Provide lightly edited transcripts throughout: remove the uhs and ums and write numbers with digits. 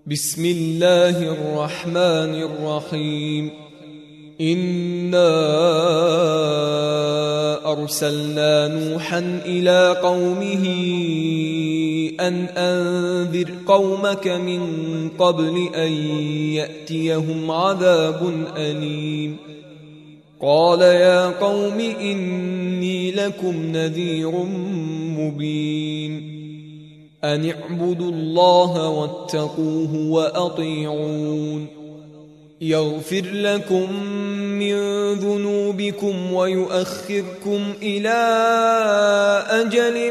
بسم الله الرحمن الرحيم. إنا أرسلنا نوحا إلى قومه أن أنذر قومك من قبل أن يأتيهم عذاب أليم. قال يا قوم إني لكم نذير مبين. أن اعبدوا الله واتقوه وأطيعون. يغفر لكم من ذنوبكم ويؤخركم إلى أجل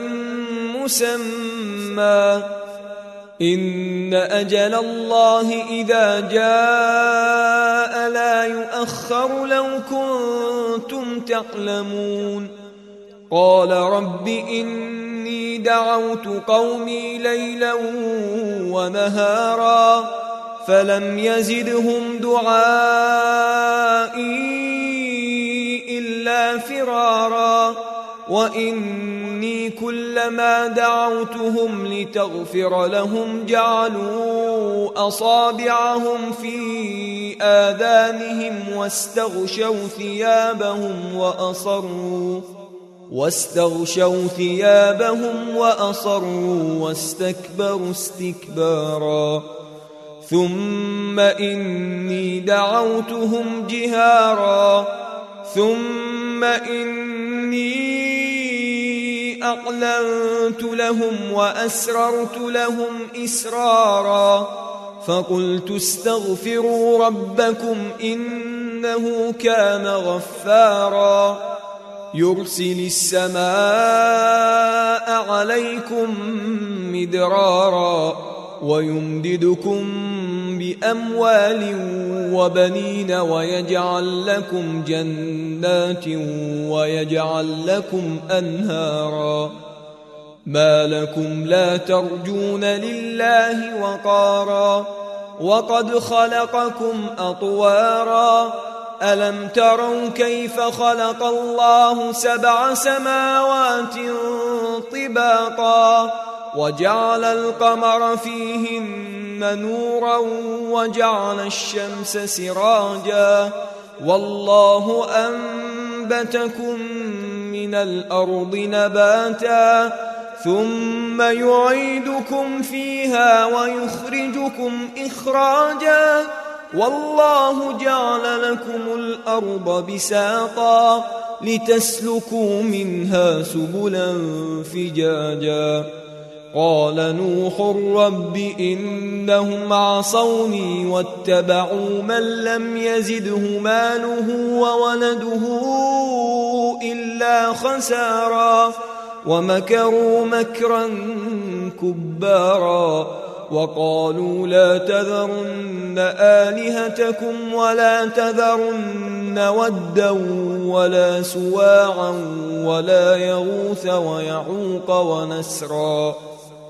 مسمى، إن أجل الله إذا جاء لا يؤخر لو كنتم تعلمون. قال رب إني دعوت قومي ليلا ونهارا فلم يزدهم دعائي إلا فرارا، وإني كلما دعوتهم لتغفر لهم جعلوا أصابعهم في آذانهم واستغشوا ثيابهم وأصروا واستكبروا استكبارا. ثم إني دعوتهم جهارا ثم إني أعلنت لهم وأسررت لهم إسرارا، فقلت استغفروا ربكم إنه كان غفارا، يرسل السماء عليكم مدرارا ويمددكم بأموال وبنين ويجعل لكم جنات ويجعل لكم أنهارا. ما لكم لا ترجون لله وقارا وقد خلقكم أطوارا. ألم تروا كيف خلق الله 7 سماوات طباقا وجعل القمر فيهن نورا وجعل الشمس سراجا، والله أنبتكم من الأرض نباتا ثم يعيدكم فيها ويخرجكم إخراجا، والله جعل لكم الأرض بساطا لتسلكوا منها سبلا فجاجا. قال نوح رب إنهم عصوني واتبعوا من لم يزده ماله وولده إلا خسارا، ومكروا مكرا كبارا. وقالوا لا تذرن آلهتكم ولا تذرن ودا ولا سواعا ولا يغوث ويعوق ونسرا.